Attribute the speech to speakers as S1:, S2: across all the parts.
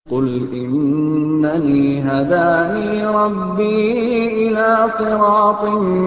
S1: قُلْ إِنَّنِي هَدَانِي رَبِّي إِلَىٰ صِرَاطٍ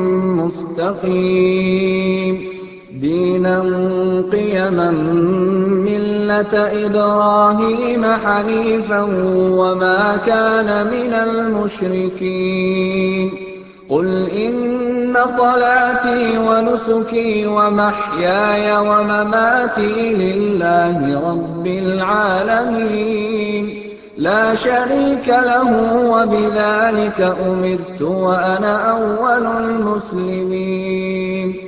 S1: مُّسْتَقِيمٍ دِينًا قِيَمًا مِّلَّةَ إِبْرَاهِيمَ حَنِيفًا وَمَا كَانَ مِنَ الْمُشْرِكِينَ قُلْ إِنَّ صَلَاتِي وَنُسُكِي وَمَحْيَايَ وَمَمَاتِي لِلَّهِ رَبِّ الْعَالَمِينَ لَا شَرِيكَ لَهُ وَبِذَٰلِكَ أُمِرْتُ وَأَنَا أَوَّلُ الْمُسْلِمِينَ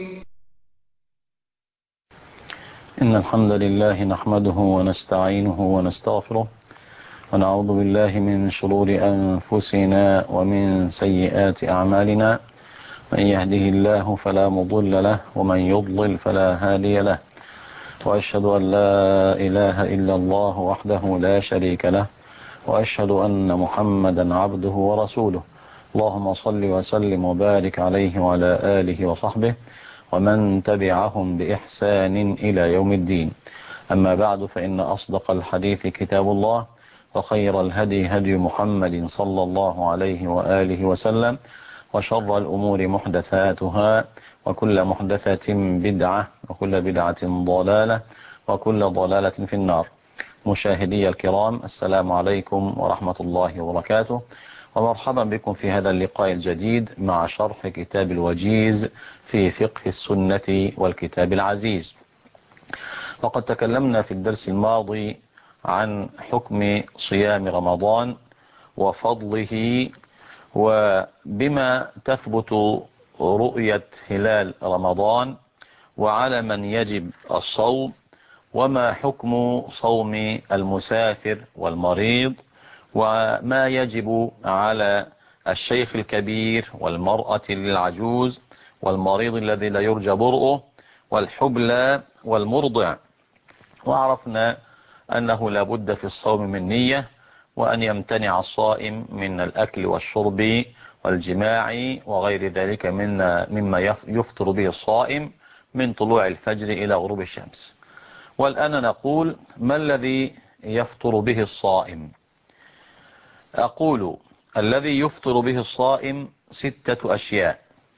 S2: إن الحمد لله نحمده ونستعينه ونستغفره ونعوذ بالله من شرور أنفسنا ومن سيئات أعمالنا. من يهده الله فلا مضل له ومن يضلل فلا هادي له، وأشهد أن لا إله إلا الله وحده لا شريك له، وأشهد أن محمدا عبده ورسوله. اللهم صل وسلم وبارك عليه وعلى آله وصحبه ومن تبعهم بإحسان إلى يوم الدين. أما بعد، فإن أصدق الحديث كتاب الله، وخير الهدي هدي محمد صلى الله عليه وآله وسلم، وشر الأمور محدثاتها، وكل محدثة بدعة، وكل بدعة ضلالة، وكل ضلالة في النار. مشاهدي الكرام، السلام عليكم ورحمة الله وبركاته، ومرحبا بكم في هذا اللقاء الجديد مع شرح كتاب الوجيز في فقه السنة والكتاب العزيز. وقد تكلمنا في الدرس الماضي عن حكم صيام رمضان وفضله، وبما تثبت رؤية هلال رمضان، وعلى من يجب الصوم، وما حكم صوم المسافر والمريض، وما يجب على الشيخ الكبير والمرأة العجوز والمريض الذي لا يرجى برؤه والحبلى والمرضع. وعرفنا أنه لا بد في الصوم من نية، وأن يمتنع الصائم من الأكل والشرب والجماع وغير ذلك مما يفطر به الصائم من طلوع الفجر إلى غروب الشمس. والآن نقول: ما الذي يفطر به الصائم؟ أقول: الذي يفطر به الصائم 6 أشياء.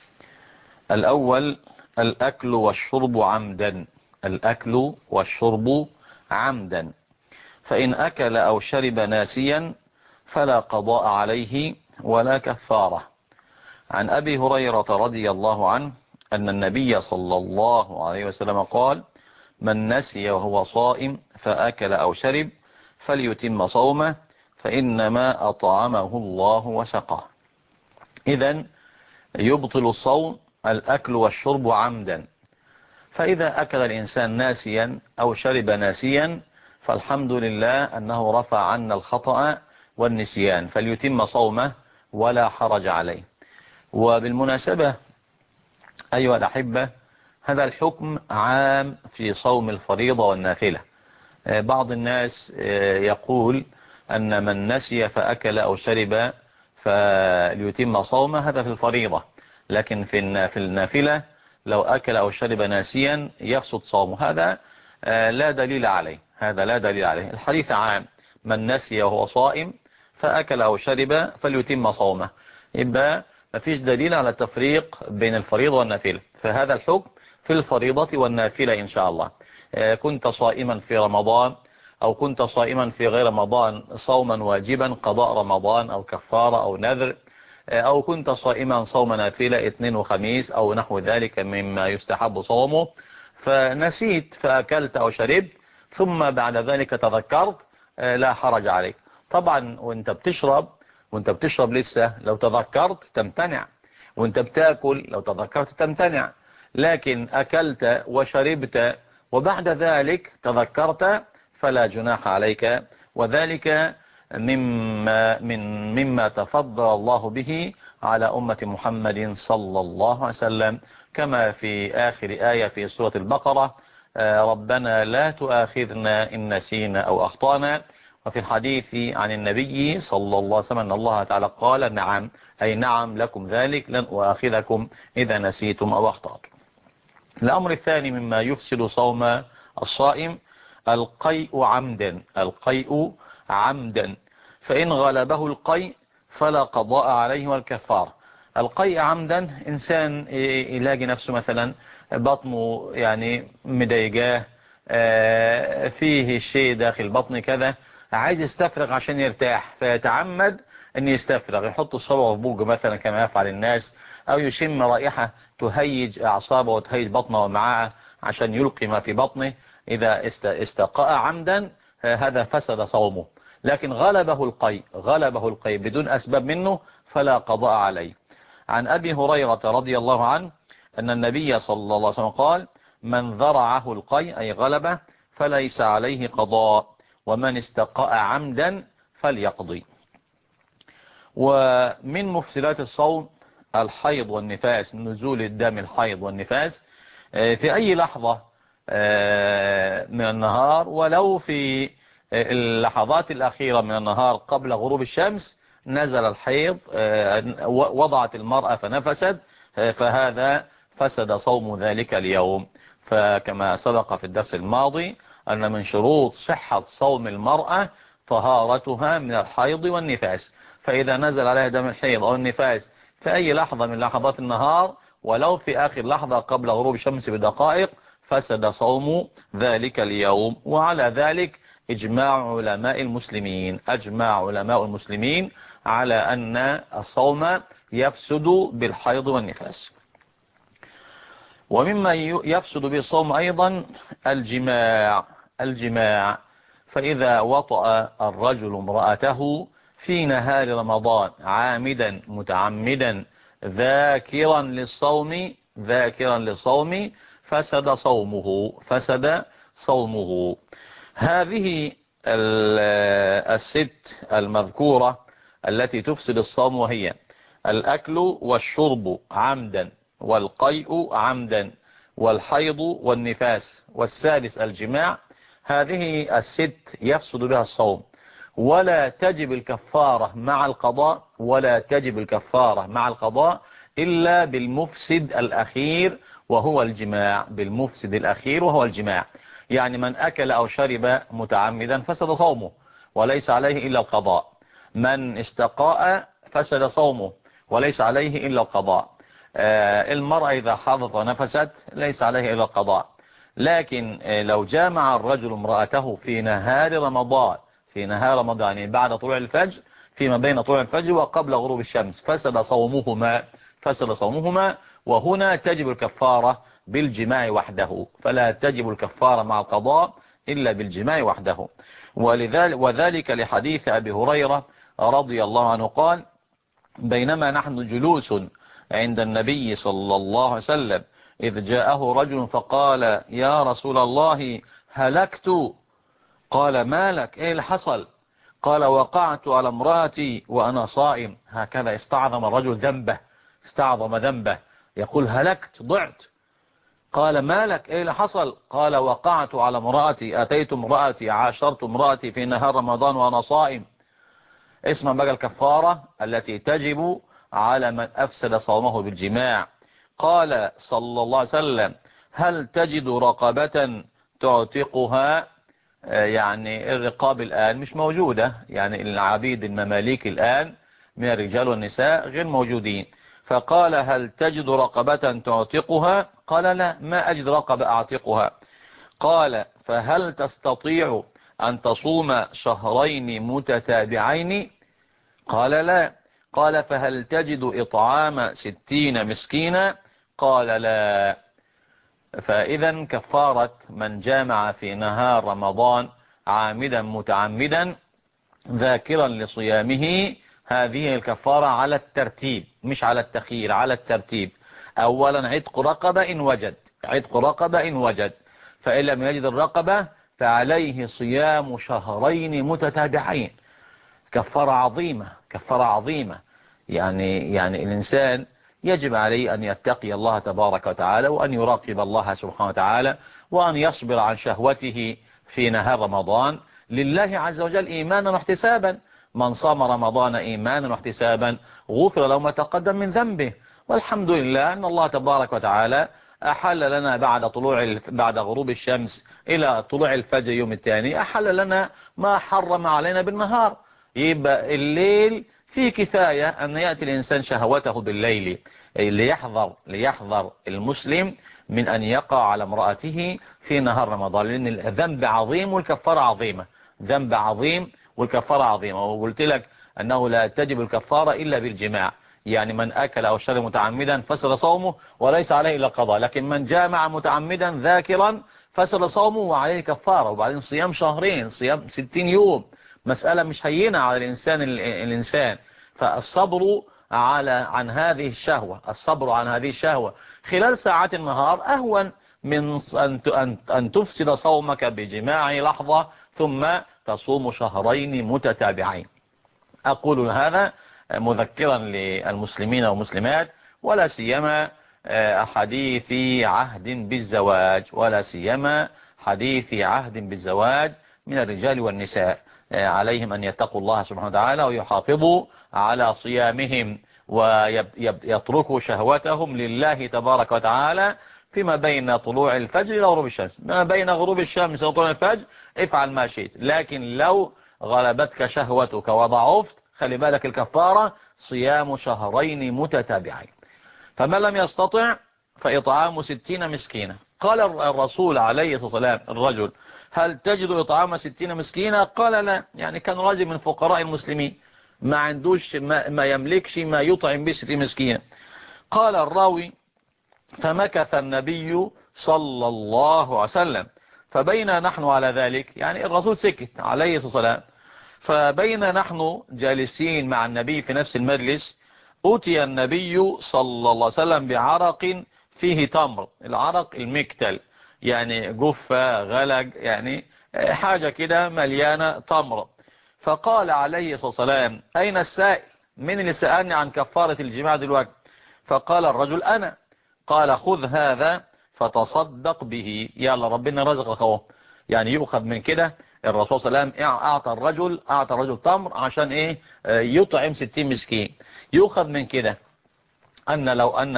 S2: الأول: الأكل والشرب عمدا. الأكل والشرب عمدا، فإن أكل أو شرب ناسيا فلا قضاء عليه ولا كفارة. عن أبي هريرة رضي الله عنه أن النبي صلى الله عليه وسلم قال: من نسي وهو صائم فأكل أو شرب فليتم صومه، فإنما أطعمه الله وسقاه. إذن يبطل الصوم الأكل والشرب عمدا. فإذا أكل الإنسان ناسيا أو شرب ناسيا فالحمد لله أنه رفع عنا الخطأ والنسيان، فليتم صومه ولا حرج عليه. وبالمناسبة أيها الأحبة، هذا الحكم عام في صوم الفريضة والنافلة. بعض الناس يقول أن من نسي فأكل أو شرب فليتم صومه، هذا في الفريضة، لكن في النافلة لو أكل أو شرب ناسيا يفسد صومه. هذا لا دليل عليه، هذا لا دليل عليه. الحديث عام: من نسي وهو صائم فأكل أو شرب فليتم صومه. يبقى مفيش دليل على التفريق بين الفريضة والنافلة، فهذا الحكم في الفريضة والنافلة إن شاء الله. كنت صائما في رمضان أو كنت صائما في غير رمضان صوما واجبا قضاء رمضان أو كفارة أو نذر، أو كنت صائما صوم نافلة اثنين وخميس أو نحو ذلك مما يستحب صومه، فنسيت فأكلت أو شربت ثم بعد ذلك تذكرت، لا حرج عليك. طبعا وانت بتشرب لسه لو تذكرت تمتنع، وانت بتاكل لو تذكرت تمتنع، لكن أكلت وشربت وبعد ذلك تذكرت فلا جناح عليك، وذلك مما تفضل الله به على أمة محمد صلى الله عليه وسلم، كما في آخر آية في سورة البقرة: ربنا لا تؤاخذنا إن نسينا أو أخطأنا. وفي الحديث عن النبي صلى الله عليه وسلم أن الله تعالى قال: نعم، أي نعم لكم ذلك، لن أؤاخذكم إذا نسيتم أو أخطأتم. الأمر الثاني مما يفسد صوم الصائم: القيء عمدا. القيء عمدا، فإن غلبه القيء فلا قضاء عليه والكفارة. القيء عمدا إنسان يلاقي نفسه مثلا بطنه يعني مضايقاه، فيه شيء داخل بطنه كذا، عايز يستفرغ عشان يرتاح، فيتعمد أن يستفرغ، يحط صبعه في بوقه مثلا كما يفعل الناس، أو يشم رائحة تهيج أعصابه وتهيج بطنه ومعاه عشان يلقي ما في بطنه. إذا استقاء عمدا هذا فسد صومه. لكن غلبه القيء بدون أسباب منه فلا قضاء عليه. عن أبي هريرة رضي الله عنه أن النبي صلى الله عليه وسلم قال: من ذرعه القيء أي غلبه فليس عليه قضاء، ومن استقاء عمدا فليقضي. ومن مفسدات الصوم الحيض والنفاس، نزول الدم الحيض والنفاس في أي لحظة من النهار، ولو في اللحظات الأخيرة من النهار قبل غروب الشمس نزل الحيض، وضعت المرأة فنفست، فهذا فسد صوم ذلك اليوم. فكما سبق في الدرس الماضي أن من شروط صحة صوم المرأة طهارتها من الحيض والنفاس، فإذا نزل عليها دم الحيض أو النفاس في أي لحظة من لحظات النهار ولو في آخر لحظة قبل غروب الشمس بدقائق فسد صوم ذلك اليوم. وعلى ذلك أجمع علماء المسلمين على أن الصوم يفسد بالحيض والنفاس. ومما يفسد بالصوم أيضا الجماع. فإذا وطأ الرجل امرأته في نهار رمضان عامدا متعمدا ذاكرا للصوم فسد صومه. هذه الست المذكورة التي تفسد الصوم، وهي الأكل والشرب عمدا، والقيء عمدا، والحيض والنفاس، والسادس الجماع. هذه الست يفسد بها الصوم، ولا تجب الكفارة مع القضاء إلا بالمفسد الأخير وهو الجماع. يعني من أكل أو شرب متعمدا فسد صومه وليس عليه إلا القضاء، من استقاء فسد صومه وليس عليه إلا القضاء، المرأة إذا حاضت ونفست ليس عليه إلا القضاء. لكن لو جامع الرجل امرأته في نهار رمضان يعني بعد طلوع الفجر، فيما بين طلوع الفجر وقبل غروب الشمس، فسد صومهما. وهنا تجب الكفارة بالجماع وحده، فلا تجب الكفارة مع القضاء إلا بالجماع وحده. وذلك لحديث أبي هريرة رضي الله عنه قال: بينما نحن جلوس عند النبي صلى الله عليه وسلم إذ جاءه رجل فقال: يا رسول الله هلكت. قال: ما لك؟ إيه اللي حصل؟ قال: وقعت على امرأتي وأنا صائم. هكذا استعظم الرجل ذنبه، يقول: هلكت، ضعت. قال: ما لك؟ إيه اللي حصل؟ قال: وقعت على امرأتي، أتيت امرأتي، عاشرت امرأتي في نهار رمضان وأنا صائم. اسمع بقى الكفارة التي تجب على من أفسد صومه بالجماع. قال صلى الله عليه وسلم: هل تجد رقبة تعتقها؟ يعني الرقاب الآن مش موجودة، يعني العبيد المماليك الآن من الرجال والنساء غير موجودين. فقال: هل تجد رقبة تعتقها؟ قال: لا، ما أجد رقبة أعتقها. قال: فهل تستطيع أن تصوم شهرين متتابعين؟ قال: لا. قال: فهل تجد إطعام 60 مسكينا؟ قال: لا. فإذا كفارة من جامع في نهار رمضان عامدا متعمدا ذاكرا لصيامه، هذه الكفارة على الترتيب مش على التخيير، على الترتيب. أولا عتق رقبة إن وجد، فإن لم يجد الرقبة فعليه صيام شهرين متتابعين. كفارة عظيمة. يعني الإنسان يجب عليه أن يتقي الله تبارك وتعالى، وأن يراقب الله سبحانه وتعالى، وأن يصبر عن شهوته في نهار رمضان لله عز وجل إيمانا واحتسابا. من صام رمضان إيمانا واحتسابا غفر له ما تقدم من ذنبه. والحمد لله أن الله تبارك وتعالى أحل لنا بعد غروب الشمس إلى طلوع الفجر يوم الثاني، أحل لنا ما حرم علينا بالنهار. يبقى الليل فيه كفاية أن يأتي الإنسان شهوته بالليل. ليحذر المسلم من أن يقع على امرأته في نهار رمضان، لأن الذنب عظيم والكفارة عظيمة. ذنب عظيم والكفارة عظيمة. وقلت لك أنه لا تجب الكفارة إلا بالجماع. يعني من أكل أو شرب متعمدا فسد صومه وليس عليه إلا قضاء، لكن من جامع متعمدا ذاكرا فسد صومه وعليه كفارة. وبعدين صيام شهرين، صيام 60 يوم، مسألة مش هينة على الإنسان. فالصبر عن هذه الشهوة، الصبر عن هذه الشهوة خلال ساعات النهار أهون من أن تفسد صومك بجماع لحظة ثم تصوم شهرين متتابعين. أقول هذا مذكرا للمسلمين والمسلمات، ولا سيما حديث عهد بالزواج، ولا سيما حديث عهد بالزواج من الرجال والنساء. عليهم أن يتقوا الله سبحانه وتعالى ويحافظوا على صيامهم ويتركوا شهوتهم لله تبارك وتعالى فيما بين طلوع الفجر إلى غروب الشمس. ما بين غروب الشمس وطلوع الفجر افعل ما شئت، لكن لو غلبتك شهوتك وضعفت خلي بالك الكفارة صيام شهرين متتابعين. فمن لم يستطع فإطعام 60 مسكينة. قال الرسول عليه الصلاة والسلام الرجل: هل تجد إطعام 60 مسكينة؟ قال لا. يعني كان راجل من فقراء المسلمين ما عندوش ما يملكش ما يطعم به 60 مسكينة. قال الراوي: فمكث النبي صلى الله عليه وسلم فبين نحن على ذلك، يعني الرسول سكت عليه الصلاة والسلام، فبين نحن جالسين مع النبي في نفس المجلس أتي النبي صلى الله عليه وسلم بعرق فيه تمر. العرق المكتل، يعني جفة غلج، يعني حاجة كده مليانة تمر. فقال عليه الصلاة والسلام: أين السائل؟ من اللي سألني عن كفارة الجماع دلوقتي؟ فقال الرجل: أنا. قال: خذ هذا فتصدق به. يلا ربنا رزقك اهو. يعني يؤخذ من كده. الرسول صلى الله عليه وسلم أعطى الرجل تمر عشان إيه؟ يطعم 60 مسكين. يؤخذ من كده أن لو أن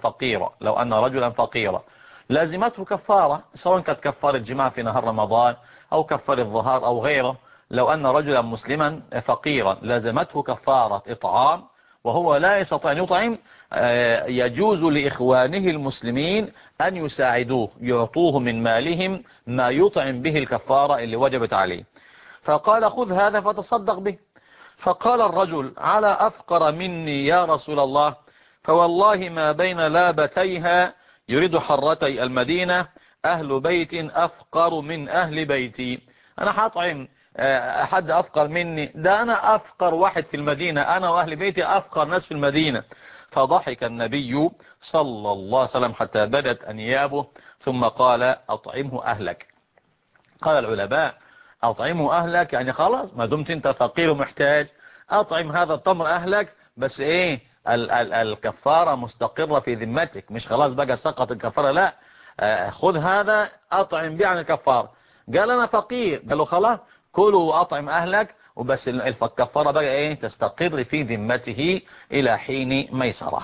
S2: رجلا فقيرا لازمته كفارة، سواء كانت كفارة جماع في نهار رمضان أو كفارة الظهار أو غيره. لو أن رجلا مسلما فقيرا لازمته كفارة إطعام وهو لا يستطيع أن يطعم، يجوز لإخوانه المسلمين أن يساعدوه، يعطوه من مالهم ما يطعم به الكفارة اللي وجبت عليه. فقال: خذ هذا فتصدق به. فقال الرجل: على أفقر مني يا رسول الله، فوالله ما بين لابتيها يريد حرتي المدينة أهل بيت أفقر من أهل بيتي. أنا هطعم أحد أفقر مني؟ ده أنا أفقر واحد في المدينة، أنا وأهل بيتي أفقر ناس في المدينة. فضحك النبي صلى الله عليه وسلم حتى بدت أنيابه ثم قال: أطعمه أهلك. قال العلماء: أطعمه أهلك يعني خلاص ما دمت أنت فقير ومحتاج أطعم هذا التمر أهلك، بس إيه الكفارة مستقرة في ذمتك، مش خلاص بقى سقط الكفارة، لا. خذ هذا أطعم به عن الكفارة. قال أنا فقير، قال له خلاص كلوا وأطعم أهلك وبس، الكفارة بقى إيه تستقر في ذمته إلى حين ميسرة.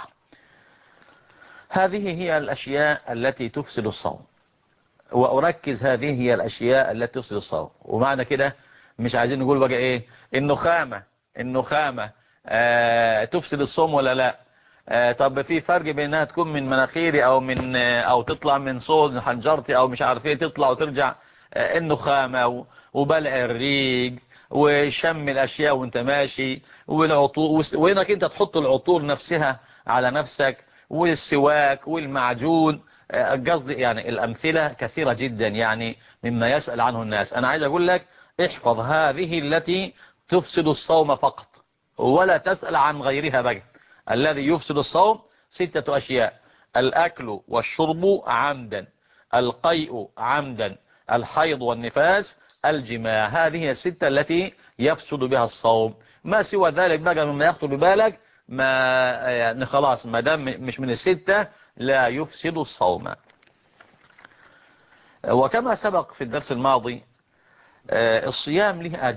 S2: هذه هي الأشياء التي تفسد الصوم، وأركز هذه هي الأشياء التي تفسد الصوم. ومعنى كده مش عايزين نقول بقى إيه النخامة تفسد الصوم ولا لا. طب في فرق بين انها تكون من مناخيري او تطلع من صوت حنجرتي او مش عارف ايه تطلع وترجع. النخامة وبلع الريق وشم الاشياء وانت ماشي والعطور، وانك انت تحط العطور نفسها على نفسك، والسواك والمعجون. قصدي يعني الامثلة كثيرة جدا يعني مما يسأل عنه الناس. انا عايز اقول لك احفظ هذه التي تفسد الصوم فقط ولا تسأل عن غيرها بقى. الذي يفسد الصوم 6 أشياء: الأكل والشرب عمدا، القيء عمدا، الحيض والنفاس، الجماع. هذه 6 التي يفسد بها الصوم. ما سوى ذلك بقى مما يخطر ببالك ما يعني خلاص ما دام مش من 6 لا يفسد الصوم. وكما سبق في الدرس الماضي الصيام له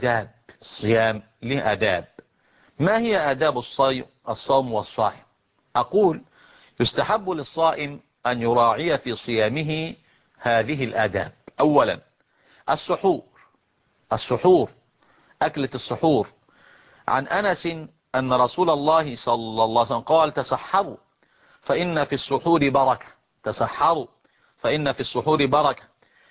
S2: آداب. ما هي آداب الصوم والصائم؟ أقول: يستحب للصائم أن يراعي في صيامه هذه الآداب. أولا السحور، السحور، أكلة السحور. عن أنس أن رسول الله صلى الله عليه وسلم قال: تسحروا فإن في السحور بركة. تسحروا فإن في السحور بركة.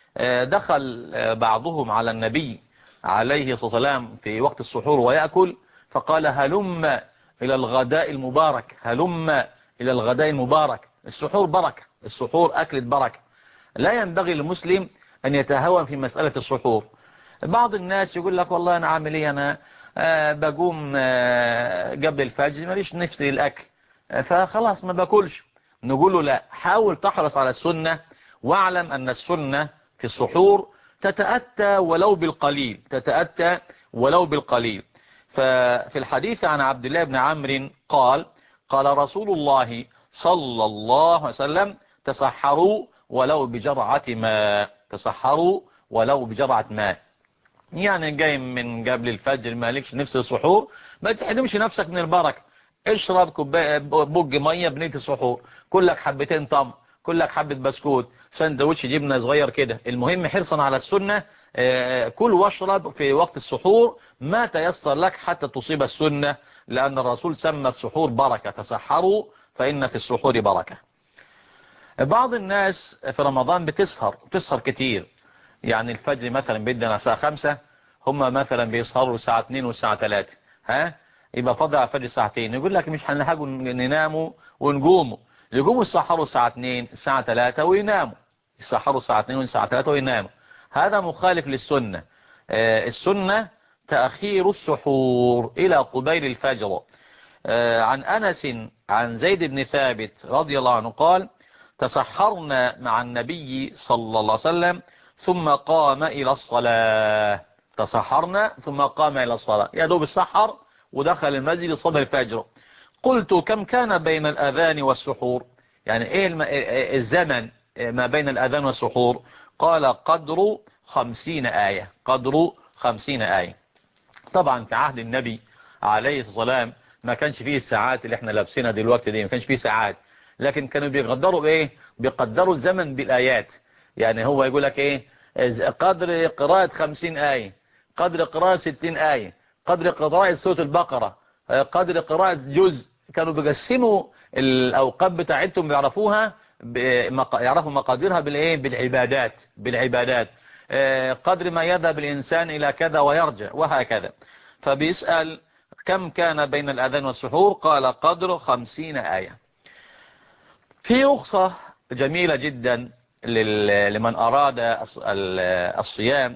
S2: دخل بعضهم على النبي عليه الصلاة والسلام في وقت السحور ويأكل، فقال: هلم إلى الغداء المبارك، هلم إلى الغداء المبارك. السحور بركة، السحور أكلة بركة. لا ينبغي للمسلم أن يتهاون في مسألة السحور. بعض الناس يقول لك: والله أنا عامل إيه، أنا بقوم قبل الفجر ماليش نفسي للأكل، فخلاص ما باكلش. نقول له: لا، حاول تحرص على السنة، واعلم أن السنة في السحور تتأتى ولو بالقليل، تتأتى ولو بالقليل. ففي الحديث عن عبد الله بن عمرو قال: قال رسول الله صلى الله عليه وسلم: تسحروا ولو بجرعة ماء، تسحروا ولو بجرعة ماء. يعني جاي من قبل الفجر مالكش نفس السحور، ما تحرمش نفسك من البركة. اشرب كوبايه بوج ميه بنيه السحور، كلك حبتين طم، كلك حبه بسكوت، سندوتش جبنه صغير كده. المهم حرصا على السنه، كل واشرب في وقت السحور ما تيسر لك حتى تصيب السنه، لان الرسول سمى السحور بركه: تسحروا فان في السحور بركه. بعض الناس في رمضان بتسهر كتير، يعني الفجر مثلا بيدنا الساعة 5، هم مثلا بيسهروا الساعة 2 والساعة 3، يبقى فاضل على الفجر ساعتين. يقول لك مش هنلحقوا نناموا ونقوموا، يقوموا يسحروا الساعة 2 الساعة 3 ويناموا، يسحروا الساعة 2 والساعة 3 ويناموا. هذا مخالف للسنة. السنة تأخير السحور إلى قبيل الفجر. عن أنس عن زيد بن ثابت رضي الله عنه قال: تسحرنا مع النبي صلى الله عليه وسلم ثم قام إلى الصلاة. تسحرنا ثم قام إلى الصلاة، يا دوب السحر ودخل المسجد صلى الفجر. قلت: كم كان بين الأذان والسحور؟ يعني إيه الزمن ما بين الأذان والسحور؟ قال: قدر 50 آية، قدر 50 آية. طبعا في عهد النبي عليه الصلاة والسلام ما كانش فيه الساعات اللي احنا لابسينها دلوقتي دي، ما كانش فيه ساعات، لكن كانوا بيقدروا ايه؟ بيقدروا الزمن بالآيات. يعني هو يقول لك ايه؟ قدر قراءة 50 آية، قدر قراءة 60 آية، قدر قراءة سورة البقرة، قدر قراءة جزء. كانوا بيقسموا الأوقات بتاعتهم بيعرفوها، يعرفوا مقاديرها بالايه؟ بالعبادات، بالعبادات. قدر ما يذهب الإنسان إلى كذا ويرجع وهكذا. فبيسأل: كم كان بين الأذان والسحور؟ قال: قدر 50 آية. في رخصة جميلة جدا لمن أراد الصيام،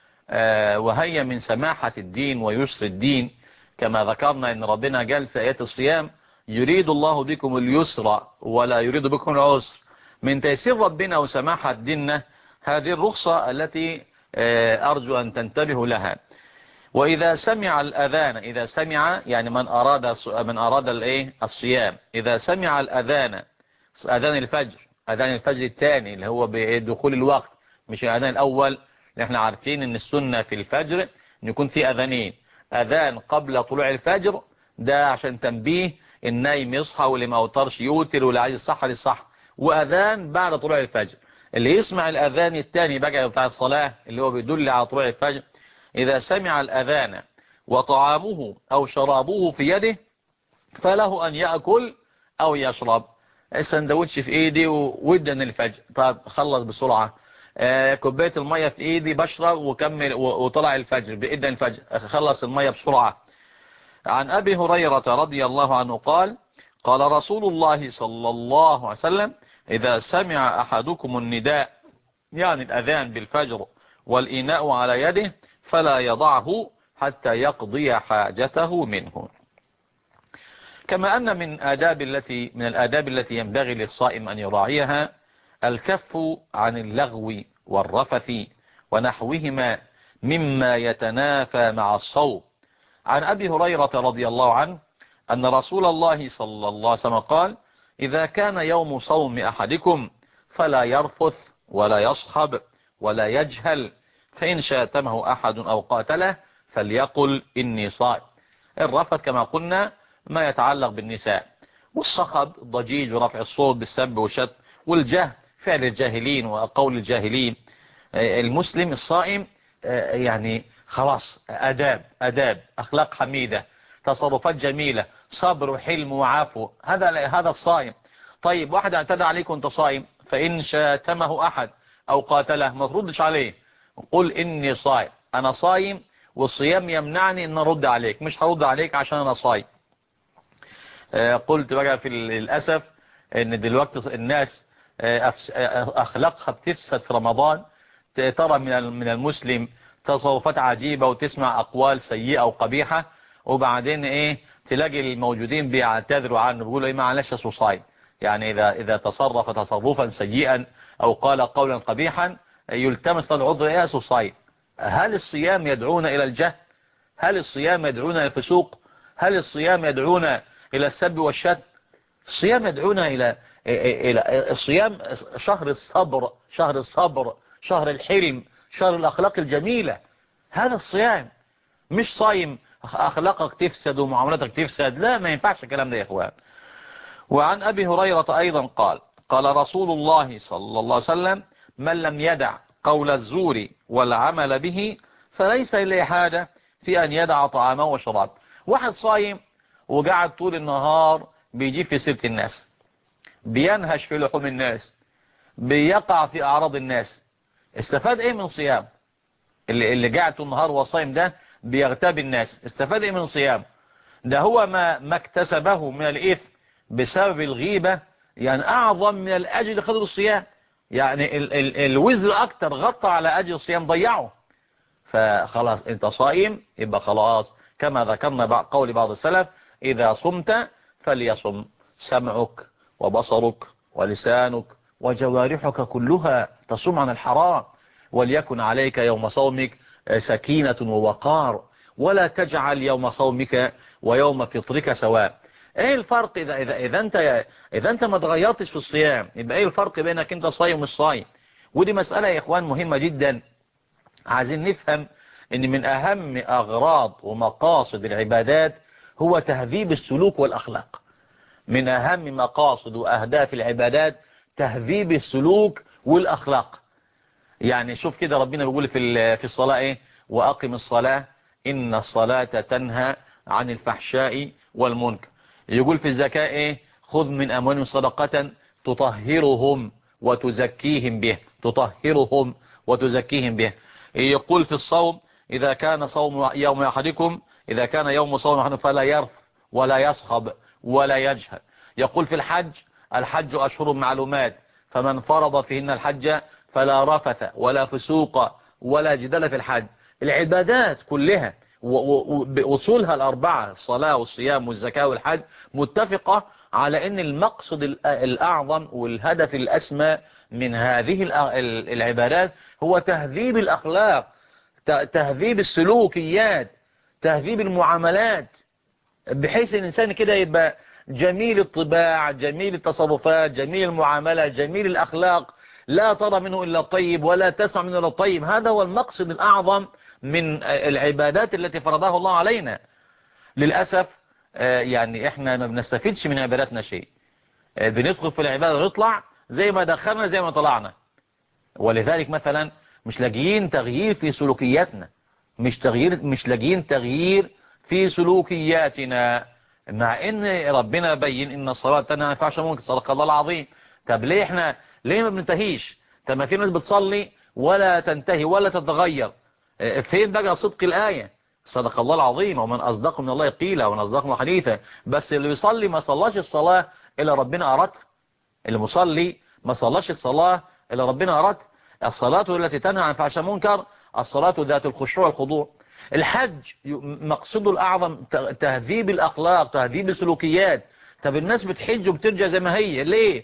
S2: وهي من سماحة الدين ويسر الدين. كما ذكرنا أن ربنا قال في آيات الصيام: يريد الله بكم اليسر ولا يريد بكم العسر. من تيسير ربنا وسماحة ديننا هذه الرخصة التي أرجو أن تنتبهوا لها. وإذا سمع الأذان، إذا سمع يعني من أراد الصيام، إذا سمع الأذان، أذان الفجر، أذان الفجر الثاني اللي هو بدخول الوقت، مش الأذان الأول. احنا عارفين ان السنة في الفجر ان يكون في أذانين: أذان قبل طلوع الفجر، ده عشان تنبيه النايم يصحى، واللي ما اوترش يوتر، واللي عايز يصحى يصحى. وأذان بعد طلوع الفجر. اللي يسمع الأذان الثاني بقى بتاع الصلاة اللي هو بيدل على طلوع الفجر: إذا سمع الأذان وطعامه أو شرابه في يده فله أن يأكل أو يشرب. السندوتش في إيدي ودن الفجر، طب خلص بسرعة. كوباية المية في إيدي بشرب وكمل، وطلع الفجر بإذن الفجر، خلص المية بسرعة. عن أبي هريرة رضي الله عنه قال: قال رسول الله صلى الله عليه وسلم: إذا سمع أحدكم النداء، يعني الأذان بالفجر، والإناء على يده فلا يضعه حتى يقضي حاجته منه. كما أن من الآداب التي ينبغي للصائم أن يراعيها الكف عن اللغو والرفث ونحوهما مما يتنافى مع الصوم. عن أبي هريرة رضي الله عنه أن رسول الله صلى الله عليه وسلم قال: إذا كان يوم صوم أحدكم فلا يرفث ولا يصخب ولا يجهل، فإن شاتمه أحد أو قاتله فليقل إني صائم. الرفث كما قلنا ما يتعلق بالنساء، والصخب ضجيج ورفع الصوت بالسب والشتم والجهل فعل الجاهلين وقول الجاهلين. المسلم الصائم يعني خلاص أداب أخلاق حميدة، تصرفات جميلة، صبر وحلم وعفو، هذا الصائم. طيب واحد اعتدى عليك وانت صائم، فإن شاتمه أحد أو قاتله ما تردش عليه، قل إني صائم، أنا صايم والصيام يمنعني أن أرد عليك، مش هرد عليك عشان أنا صايم. قلت بقى في للأسف ان دلوقتي الناس أخلاقها بتفسد في رمضان. ترى من المسلم تصرفات عجيبة وتسمع أقوال سيئة وقبيحة، وبعدين إيه تلاقي الموجودين بيعتذروا عنه بيقولوا إيه معلش يا صايم. يعني إذا تصرف تصرفا سيئا أو قال قولا قبيحا يلتمس العذر، إيه يا صايم. هل الصيام يدعونا إلى الجهل؟ هل الصيام يدعونا إلى الفسوق؟ هل الصيام يدعونا إلى السب والشتم؟ الصيام يدعونا إلى الصيام شهر الصبر، شهر الحلم، شهر الأخلاق الجميلة. هذا الصيام، مش صايم أخلاقك تفسد ومعاملتك تفسد، لا ما ينفعش الكلام ده يا إخوان. وعن أبي هريرة أيضا قال رسول الله صلى الله عليه وسلم: من لم يدع قول الزور والعمل به فليس إليه حاجة في أن يدع طعامه وشرابه. واحد صايم وقعد طول النهار بيجيب في سيرة الناس، بينهش في لحوم الناس، بيقع في أعراض الناس، استفاد ايه من صيام؟ اللي قاعد طول النهار وصايم ده بيغتاب الناس، استفاد ايه من صيام؟ ده هو ما اكتسبه من الإثم بسبب الغيبة يعني أعظم من الأجر خذ الصيام. يعني الوزر أكتر غطى على أجر الصيام ضيعه. فخلاص انت صائم يبقى خلاص كما ذكرنا قول بعض السلف: إذا صمت فليصم سمعك وبصرك ولسانك وجوارحك كلها تصوم عن الحرام، وليكن عليك يوم صومك سكينة ووقار، ولا تجعل يوم صومك ويوم فطرك سواء. ايه الفرق اذا انت ما تغيرتش في الصيام؟ يبقى ايه الفرق بينك انت صايم ومش صايم؟ ودي مسألة يا اخوان مهمة جدا. عايزين نفهم ان من اهم اغراض ومقاصد العبادات هو تهذيب السلوك والاخلاق. من اهم مقاصد واهداف العبادات تهذيب السلوك والاخلاق. يعني شوف كده ربنا بيقول في الصلاة ايه: واقم الصلاة ان الصلاة تنهى عن الفحشاء والمنكر. يقول في الزكاة ايه: خذ من اموالهم صدقة تطهرهم وتزكيهم به، تطهرهم وتزكيهم به. يقول في الصوم: إذا كان صوم يوم أحدكم، إذا كان يوم صوم أحدكم فلا يرث ولا يصخب ولا يجهل. يقول في الحج: الحج أشهر معلومات، فمن فرض فيهن الحج فلا رفث ولا فسوق ولا جدال في الحج. العبادات كلها وأصولها الأربعة، الصلاة والصيام والزكاة والحج، متفقة على أن المقصد الأعظم والهدف الأسمى من هذه العبادات هو تهذيب الأخلاق، تهذيب السلوكيات، تهذيب المعاملات، بحيث الإنسان كده يبقى جميل الطباع، جميل التصرفات، جميل المعاملة، جميل الأخلاق، لا ترى منه إلا الطيب ولا تسمع منه إلا الطيب. هذا هو المقصد الأعظم من العبادات التي فرضها الله علينا. للأسف يعني إحنا ما بنستفيدش من عباداتنا شيء. بندخل في العبادة ونطلع زي ما دخلنا زي ما طلعنا. ولذلك مثلا مش لاقيين تغيير في سلوكياتنا، مش لاقيين تغيير في سلوكياتنا، مع ان ربنا بين ان الصلاة تنهى عن الفحشاء والمنكر، صدق الله العظيم. طب ليه احنا ما بننتهيش؟ طب ما في ناس بتصلي ولا تنتهي ولا تتغير. فين بقى صدق الآية؟ صدق الله العظيم ومن أصدق من الله قيلا ومن أصدق من حديثا. بس اللي بيصلي ما صلاش الصلاة إلا ربنا أردها، اللي مصلي ما صلاش الصلاة إلا ربنا أردها. الصلاة التي تنهى عن الفحشاء والمنكر الصلاة ذات الخشوع والخضوع. الحج مقصده الأعظم تهذيب الأخلاق، تهذيب السلوكيات. طب الناس بتحج وبترجع زي ما هي ليه؟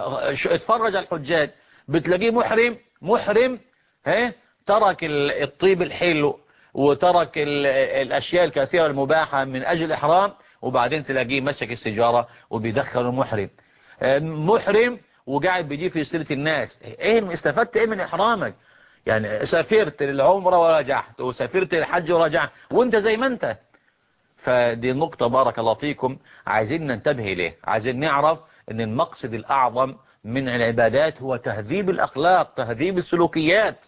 S2: اتفرج على الحجاج، بتلاقيه محرم ترك الطيب الحلو وترك الأشياء الكثيرة المباحة من أجل الإحرام، وبعدين تلاقيه مسك السيجارة وبيدخل محرم وقاعد بيجي في سيرة الناس. ايه استفدت ايه من إحرامك؟ يعني سافرت للعمرة ورجعت، وسافرت للحج ورجعت وانت زي ما انت. فدي نقطة بارك الله فيكم عايزين ننتبه إليه. عايزين نعرف ان المقصد الأعظم من العبادات هو تهذيب الأخلاق، تهذيب السلوكيات.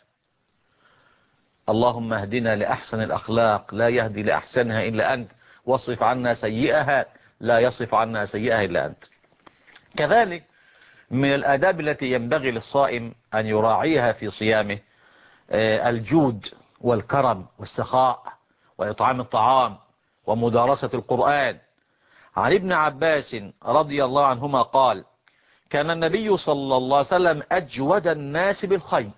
S2: اللهم اهدنا لأحسن الأخلاق لا يهدي لأحسنها إلا أنت، واصرف عنا سيئها لا يصرف عنا سيئها إلا أنت. كذلك من الآداب التي ينبغي للصائم أن يراعيها في صيامه الجود والكرم والسخاء وإطعام الطعام ومدارسة القرآن. عن ابن عباس رضي الله عنهما قال: كان النبي صلى الله عليه وسلم أجود الناس بالخير.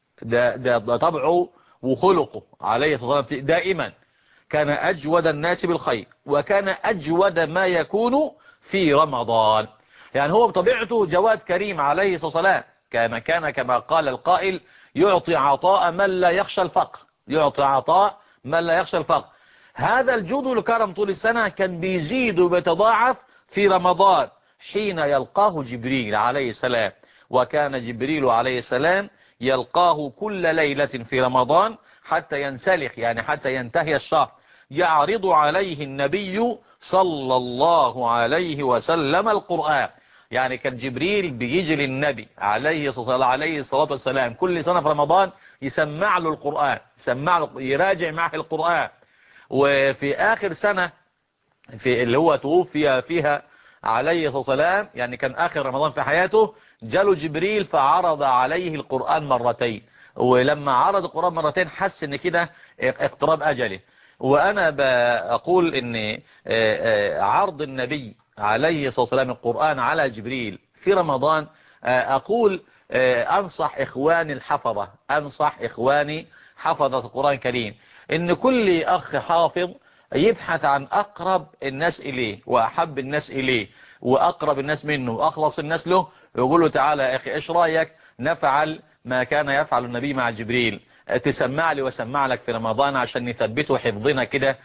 S2: ده طبعه وخلقه عليه الصلاة والسلام دائما كان أجود الناس بالخير، وكان أجود ما يكون في رمضان. يعني هو بطبيعته جواد كريم عليه الصلاة والسلام، كان كما قال القائل: يعطي عطاء من لا يخشى الفقر، يعطي عطاء من لا يخشى الفقر. هذا الجود والكرم طول السنة كان بيزيد وبيتضاعف في رمضان حين يلقاه جبريل عليه السلام. وكان جبريل عليه السلام يلقاه كل ليلة في رمضان حتى ينسلخ، يعني حتى ينتهي الشهر، يعرض عليه النبي صلى الله عليه وسلم القرآن. يعني كان جبريل بيجي للنبي عليه الصلاة والسلام كل سنة في رمضان يسمع له القرآن، يسمع له، يراجع معه القرآن. وفي آخر سنة في اللي هو توفي فيها عليه الصلاة والسلام، يعني كان آخر رمضان في حياته، جاله جبريل فعرض عليه القرآن مرتين. ولما عرض القرآن مرتين حس ان كده اقتراب أجله. وأنا بقول ان عرض النبي عليه الصلاة والسلام القرآن على جبريل في رمضان، أقول أنصح إخواني الحفظة، أنصح إخواني حفظة القرآن الكريم ان كل أخ حافظ يبحث عن أقرب الناس إليه وأحب الناس إليه وأقرب الناس منه وأخلص الناس له، ويقول له: تعالى يا أخي إيش رأيك نفعل ما كان يفعل النبي مع جبريل، تسمع لي وسمع لك في رمضان عشان نثبته حفظنا كده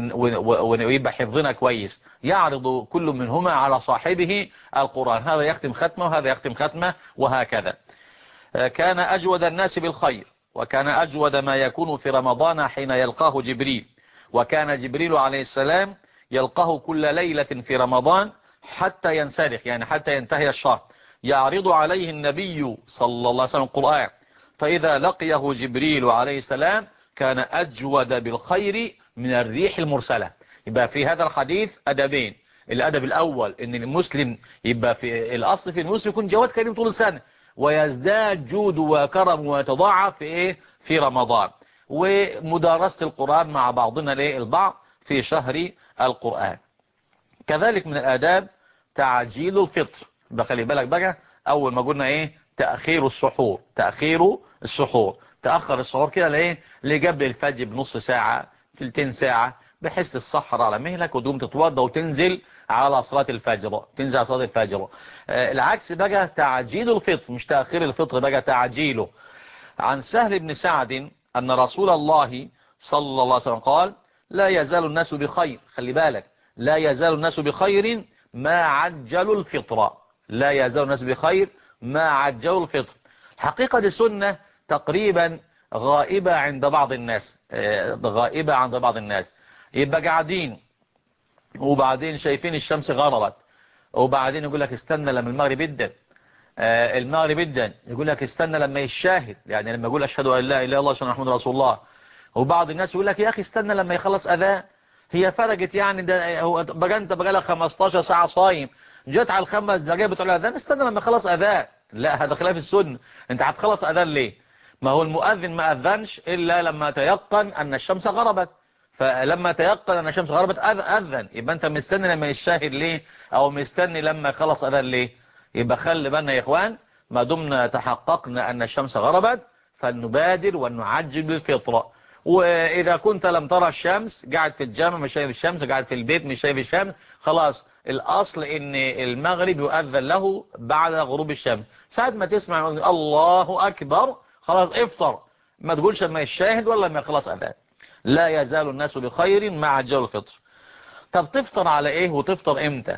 S2: ويبقى حفظنا كويس. يعرض كل منهما على صاحبه القرآن، هذا يختم ختمه وهذا يختم ختمه وهكذا. كان أجود الناس بالخير، وكان أجود ما يكون في رمضان حين يلقاه جبريل. وكان جبريل عليه السلام يلقاه كل ليلة في رمضان حتى ينسلخ، يعني حتى ينتهي الشهر، يعرض عليه النبي صلى الله عليه وسلم القرآن. فإذا لقيه جبريل عليه السلام كان أجود بالخير من الريح المرسلة. يبقى في هذا الحديث أدبين: الأدب الأول إن المسلم يبقى في الأصل في المسلم يكون جواد كريم طول السنة، ويزداد جود وكرم ويتضاعف في رمضان. ومدارسة القرآن مع بعضنا البعض في شهر القرآن. كذلك من الآداب تعجيل الفطر. بخلي بالك بقى، أول ما قلنا تأخير السحور، تأخير السحور، تأخر السحور كده لقبل الفجر بنص ساعة، تلتين ساعة، بحيث تسحر على مهلك وتقوم تتوضى وتنزل على صلاة الفجر، تنزل على صلاة الفجر. العكس بقى تعجيل الفطر، مش تأخير الفطر بقى تعجيله. عن سهل بن سعد أن رسول الله صلى الله عليه وسلم قال: لا يزال الناس بخير، خلي بالك، لا يزال الناس بخير ما عجلوا الفطر، لا يزال الناس بخير ما عجلوا الفطر. حقيقة دي سنة تقريبا غائبة عند بعض الناس، غائبة عند بعض الناس. يبقى قاعدين وبعدين شايفين الشمس غربت، وبعدين يقول لك استنى لما المغرب يبدأ، المغرب جدا يقول لك استنى لما يشاهد، يعني لما يقول أشهد أن لا إله إلا الله وأشهد أن محمدا رسول الله. وبعض الناس يقول لك يا أخي استنى لما يخلص أذان، هي فرقت يعني، ده هو بقى أنت بقى لك 15 ساعة صايم، جت على الخمس دقايق بتقول أذان، استنى لما يخلص أذان. لا، هذا خلاف السنة. أنت هتخلص أذان ليه؟ ما هو المؤذن ما أذنش إلا لما تيقن أن الشمس غربت، فلما تيقن أن الشمس غربت أذن. يبقى أنت مستني لما يشاهد ليه، أو مستني لما يخلص أذان ليه؟ يبقى خلي بالنا يا إخوان، ما دمنا تحققنا أن الشمس غربت فلنبادر ونعجل بالفطرة. وإذا كنت لم ترى الشمس، قاعد في الجامع مش شايف الشمس، قاعد في البيت مش شايف الشمس، خلاص الأصل إن المغرب يؤذن له بعد غروب الشمس. ساعة ما تسمع الله أكبر خلاص افطر، ما تقولش ما يشاهد ولا ما يخلص أذان. لا يزال الناس بخير مع عجل الفطر. طب تفطر على إيه وتفطر إمتى؟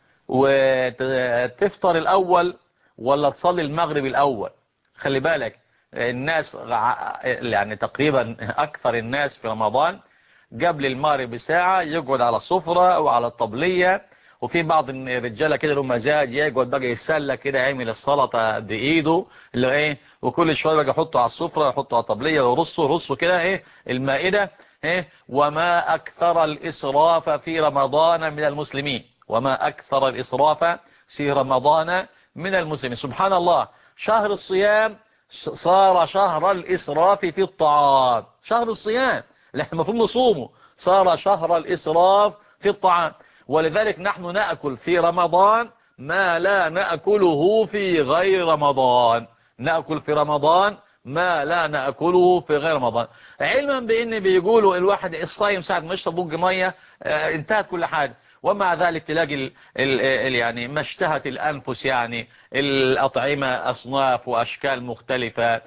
S2: وتفطر الأول ولا تصلي المغرب الأول؟ خلي بالك الناس يعني تقريبا أكثر الناس في رمضان قبل المغرب بساعة يقعد على السفرة أو على الطبلية وفي بعض الرجاله كده له مزاج يقعد بقى يتسلى كده يعمل السلطه بايده اللي ايه، وكل شويه بقى يحطه على السفره يحطه على الطبليه ويرصه كده ايه المائده ايه. وما اكثر الاسراف في رمضان من المسلمين، وما اكثر الاسراف في رمضان من المسلمين. سبحان الله، شهر الصيام صار شهر الاسراف في الطعام. شهر الصيام اللي احنا المفروض نصومه صار شهر الاسراف في الطعام. ولذلك نحن نأكل في رمضان ما لا نأكله في غير رمضان. نأكل في رمضان ما لا نأكله في غير رمضان، علما بأن بيقولوا الواحد الصايم ساعة ما يشرب بوج مية انتهت كل حاجة. ومع ذلك تلاقي يعني ما اشتهت الأنفس، يعني الأطعمة أصناف وأشكال مختلفة،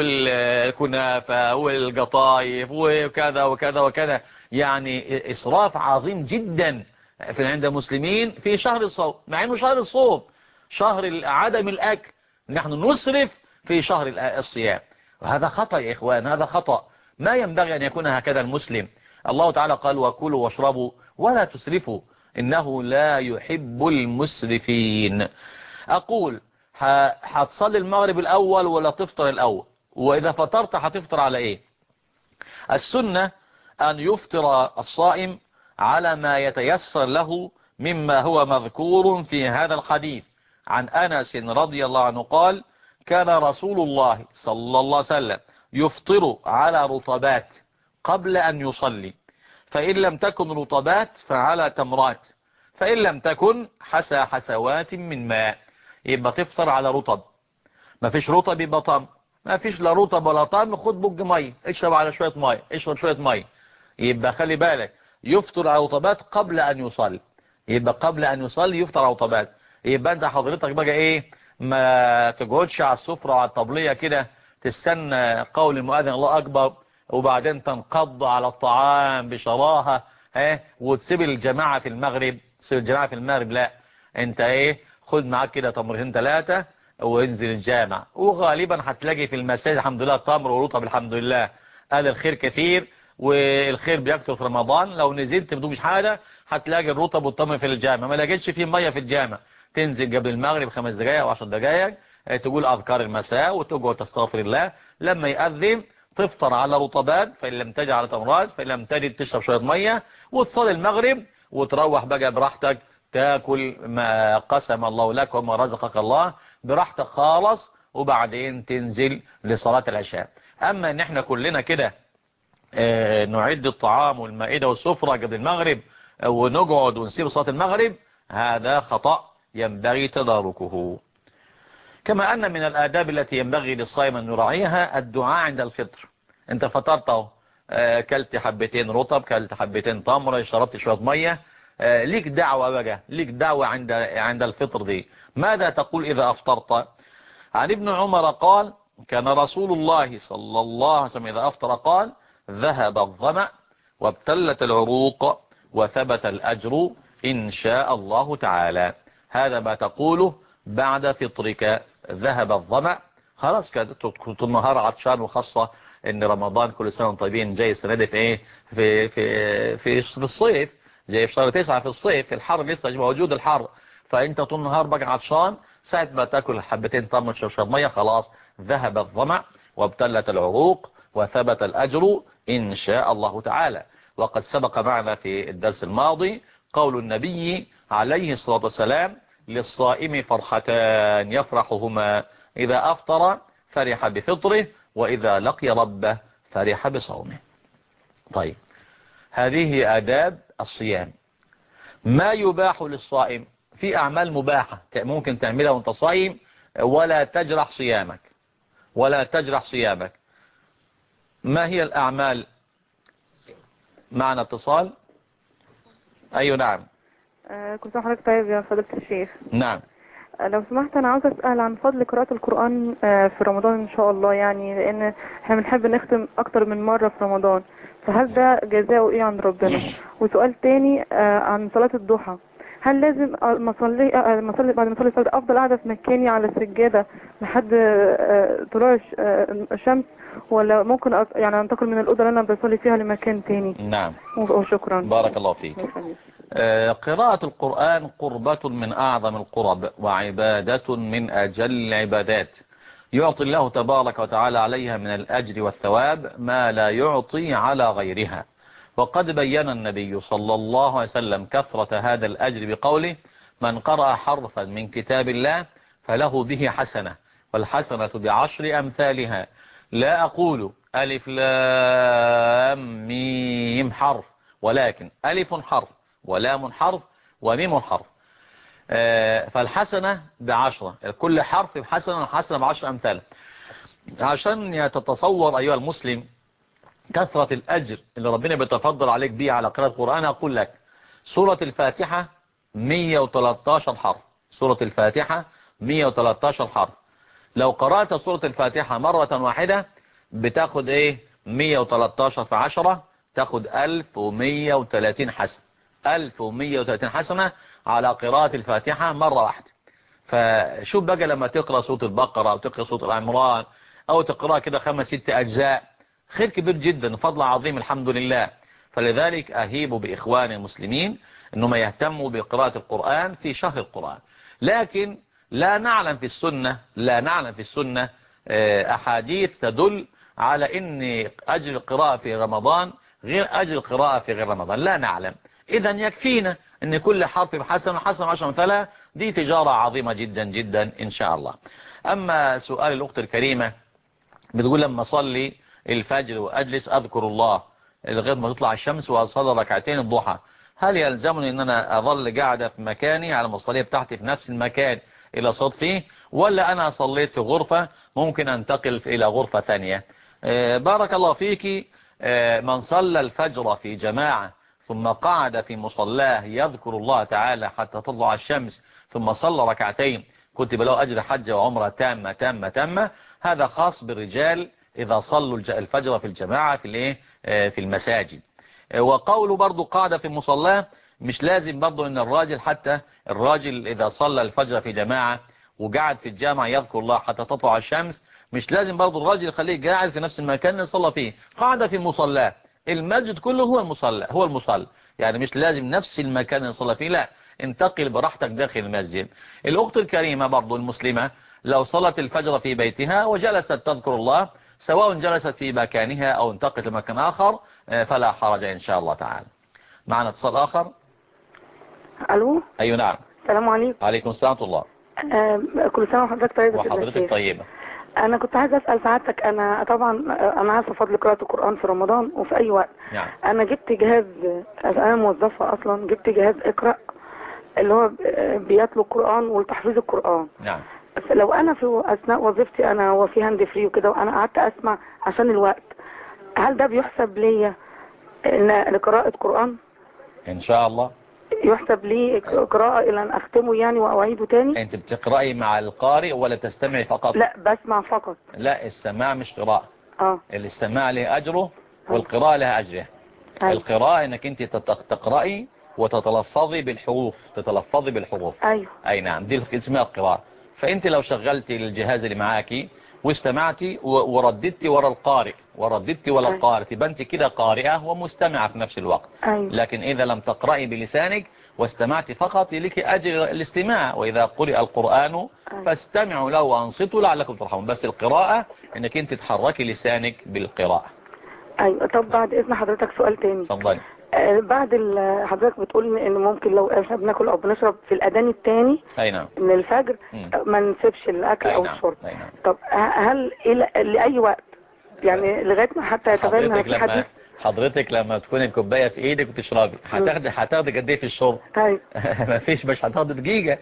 S2: والكنافة والقطايف وكذا وكذا وكذا، يعني إسراف عظيم جدا في عند المسلمين في شهر الصوم، مع انه شهر الصوم شهر عدم الاكل، نحن نسرف في شهر الصيام. وهذا خطأ يا اخوان، هذا خطأ، ما ينبغي ان يكون هكذا المسلم. الله تعالى قال وكلوا واشربوا ولا تسرفوا انه لا يحب المسرفين. اقول هتصلي المغرب الاول ولا تفطر الاول؟ واذا فطرت هتفطر على ايه؟ السنة أن يفطر الصائم على ما يتيسر له مما هو مذكور في هذا الحديث عن أنس رضي الله عنه قال كان رسول الله صلى الله عليه وسلم يفطر على رطبات قبل أن يصلي، فإن لم تكن رطبات فعلى تمرات، فإن لم تكن حسى حسوات من ماء. يبقى تفطر على رطب، ما فيش رطب يبقى طعم، ما فيش لا رطب ولا طعم خد بوج ميه اشرب على شويه ميه، اشرب شويه ميه. يبقى خلي بالك يفطر على رطبات قبل ان يصلي، يبقى قبل ان يصلي يفطر على رطبات. يبقى انت حضرتك بقى ايه، ما تقعدش على السفره وعلى الطبليه كده تستنى قول المؤذن الله اكبر وبعدين تنقض على الطعام بشراهه وتسيب الجماعه في المغرب، تسيب الجماعه في المغرب. لا، انت ايه، خد معاك كده تمرتين ثلاثه وانزل الجامع، وغالبا هتلاقي في المساجد الحمد لله تمر ورطب الحمد لله. قال الخير كثير والخير بيكثر في رمضان. لو نزلت بدون مش حاجه هتلاقي الرطب والتمر في الجامع، ما لقيتش فيه ميه في الجامع تنزل قبل المغرب 5 دقائق او 10 دقائق تقول اذكار المساء وتقعد تستغفر الله. لما يأذن تفطر على رطبات، فإن لم تجد على تمرات، فإن لم تجد تشرب شويه ميه وتصلي المغرب وتروح بقى براحتك تاكل ما قسم الله لك وما رزقك الله براحتك خالص، وبعدين تنزل لصلاة العشاء. اما ان احنا كلنا كده نعد الطعام والمائدة والسفرة قبل المغرب ونقعد ونسيب صلاة المغرب، هذا خطأ ينبغي تداركه. كما ان من الآداب التي ينبغي للصائم ان يراعيها الدعاء عند الفطر. انت فطرت اهو، كلت حبتين رطب، كلت حبتين تمر، شربت شوية مية، ليك دعوة بقى، ليك دعوة عند الفطر دي. ماذا تقول إذا أفطرت؟ عن ابن عمر قال كان رسول الله صلى الله عليه وسلم إذا أفطر قال ذهب الظمأ وابتلت العروق وثبت الأجر إن شاء الله تعالى. هذا ما تقوله بعد فطرك. ذهب الظمأ، خلاص كده كنت النهار عطشان، وخاصة ان رمضان كل سنة طيبين جاي السنة دي في ايه، في الصيف، جاي في شهر 9 في الصيف، في الحر لسه موجود الحر، فانت طول النهار بقى عطشان، ساعة ما تاكل حبتين تمر تشرب ميه خلاص ذهب الظمأ وابتلت العروق وثبت الأجر إن شاء الله تعالى. وقد سبق معنا في الدرس الماضي قول النبي عليه الصلاة والسلام للصائم فرحتان يفرحهما إذا أفطر فرح بفطره وإذا لقي ربه فرح بصومه. طيب، هذه آداب الصيام. ما يباح للصائم؟ في أعمال مباحة ممكن تعملها وانت صائم ولا تجرح صيامك، ولا تجرح صيامك. ما هي الأعمال؟ معنا اتصال. أيوة نعم.
S3: كنت حضرتك طيب يا فضيلة الشيخ؟
S2: نعم.
S3: لو سمحت أنا عاوزة أسأل عن فضل قراءة القرآن في رمضان إن شاء الله، يعني لأن احنا بنحب نختم أكتر من مرة في رمضان، فهل ده جزاؤه إيه عند ربنا؟ وسؤال تاني عن صلاة الضحى، هل لازم ما اصلي بعد ما اصلي الفجر افضل قاعده في مكاني على السجاده لحد طلوع الشمس، ولا ممكن يعني انتقل من الاوضه اللي انا بصلي فيها لمكان تاني؟
S2: نعم.
S3: وشكرا.
S2: بارك الله فيك. قراءة القرآن قربة من أعظم القرب وعبادة من أجل العبادات، يعطي الله تبارك وتعالى عليها من الأجر والثواب ما لا يعطي على غيرها. وقد بين النبي صلى الله عليه وسلم كثرة هذا الأجر بقوله: من قرأ حرفا من كتاب الله فله به حسنة، والحسنة بعشر أمثالها. لا أقول ألف لام ميم حرف، ولكن ألف حرف ولام حرف وميم حرف. فالحسنة بعشرة، كل حرف بحسنة والحسنة بعشر أمثال. عشان تتصور أيها المسلم كثرة الأجر اللي ربنا بيتفضل عليك بيه على قراءة القرآن، أقول لك سورة الفاتحة 113 حرف. سورة الفاتحة 113 حرف. لو قرأت سورة الفاتحة مرة واحدة بتاخد 113 في 10 تاخد 1130 حسنة. 1130 حسنة على قراءة الفاتحة مرة واحدة. فشوف بقى لما تقرأ سورة البقرة أو تقرأ سورة العمران أو تقرأ كده 5-6 أجزاء، خير كبير جدا، فضل عظيم، الحمد لله. فلذلك أهيب بإخواني المسلمين أنهم يهتموا بقراءة القرآن في شهر القرآن. لكن لا نعلم في السنة أحاديث تدل على أن أجر القراءة في رمضان غير أجر القراءة في غير رمضان، لا نعلم. إذا يكفينا أن كل حرف بحسن وحسن 10 أمثالها، دي تجارة عظيمة جدا جدا إن شاء الله. أما سؤال الأخت الكريمة بتقول لما أصلي الفجر وأجلس أذكر الله لغاية ما تطلع الشمس وأصلي ركعتين الضحى، هل يلزمني أن أنا أظل قاعدة في مكاني على المصلية بتاعتي في نفس المكان إلى صوت فيه، ولا أنا صليت في غرفة ممكن أنتقل إلى غرفة ثانية؟ بارك الله فيك. من صلى الفجر في جماعة ثم قعد في مصلاه يذكر الله تعالى حتى تطلع الشمس ثم صلى ركعتين كتب له أجر حجة وعمرة تامة تامة تامة. هذا خاص بالرجال إذا صلوا الفجر في الجماعة في المساجد. وقوله برضو قاعدة في مصلاه، مش لازم برضو ان الراجل إذا صلى الفجر في جماعة وقعد في الجامع يذكر الله حتى تطلع الشمس، مش لازم برضو الراجل يخليه قاعد في نفس المكان اللي صلى فيه. قاعدة في مصلاه، المسجد كله هو المصلى، يعني مش لازم نفس المكان اللي صلى فيه، لا، انتقل براحتك داخل المسجد. الأخت الكريمة برضو المسلمة لو صلت الفجر في بيتها وجلست تذكر الله، سواء جلست في مكانها أو انتقلت لمكان آخر، فلا حرج إن شاء الله تعالى. معنا اتصال آخر.
S4: ألو.
S2: أيوة نعم.
S4: السلام عليكم.
S2: عليكم السلام ورحمة الله.
S4: كل سنة وحضرتك طيبة.
S2: وحضرتك طيبة.
S4: أنا كنت عايزة أسأل سعادتك، أنا طبعا أنا عارفة فضل قراءة القرآن في رمضان وفي أي وقت.
S2: نعم.
S4: أنا جبت جهاز، أنا موظفة أصلا، جبت جهاز اقرأ اللي هو بيتلو القرآن والتحفيظ القرآن.
S2: نعم.
S4: لو أنا في أثناء وظيفتي أنا وفي هاند فري وكده وأنا قعدت أسمع عشان الوقت، هل ده بيحسب ليا لقراءة قرآن؟
S2: إن شاء الله
S4: يحسب لي قراءة إلى أن أختمه يعني وأعيده تاني؟
S2: أنت بتقرأي مع القارئ ولا تستمعي فقط؟
S4: لا، بسمع فقط.
S2: لا، السماع مش قراءة. الاستماع له أجره والقراءة لها أجره. القراءة إنك أنت تقرأي وتتلفظي بالحروف.
S4: أيوه.
S2: أي نعم، دي اسمها القراءة. فأنت لو شغلتي الجهاز اللي معاكي واستمعتي ورددتي ورا القارئ تبقى انت كده قارئة ومستمعة في نفس الوقت.
S4: أيوه.
S2: لكن إذا لم تقرأي بلسانك واستمعتي فقط لك أجر الاستماع، وإذا قرئ القرآن فاستمعوا له وأنصتوا لعلكم ترحمون. بس القراءة إنك انت تحركي لسانك بالقراءة.
S4: أيوه. طب بعد إذن حضرتك سؤال تاني.
S2: اتفضلي.
S4: بعد حضرتك بتقول ان ممكن لو احنا بناكل او بنشرب في الاذان الثاني من الفجر ما نسيبش الاكل او الشرب. طب هل لاي وقت يعني لغايه ما حتى يتبين في حديث؟
S2: حضرتك لما تكون الكوبايه في ايدك وتشربي هتاخدي قد ايه في الشرب؟ مفيش، مش هتاخدي دقيقه.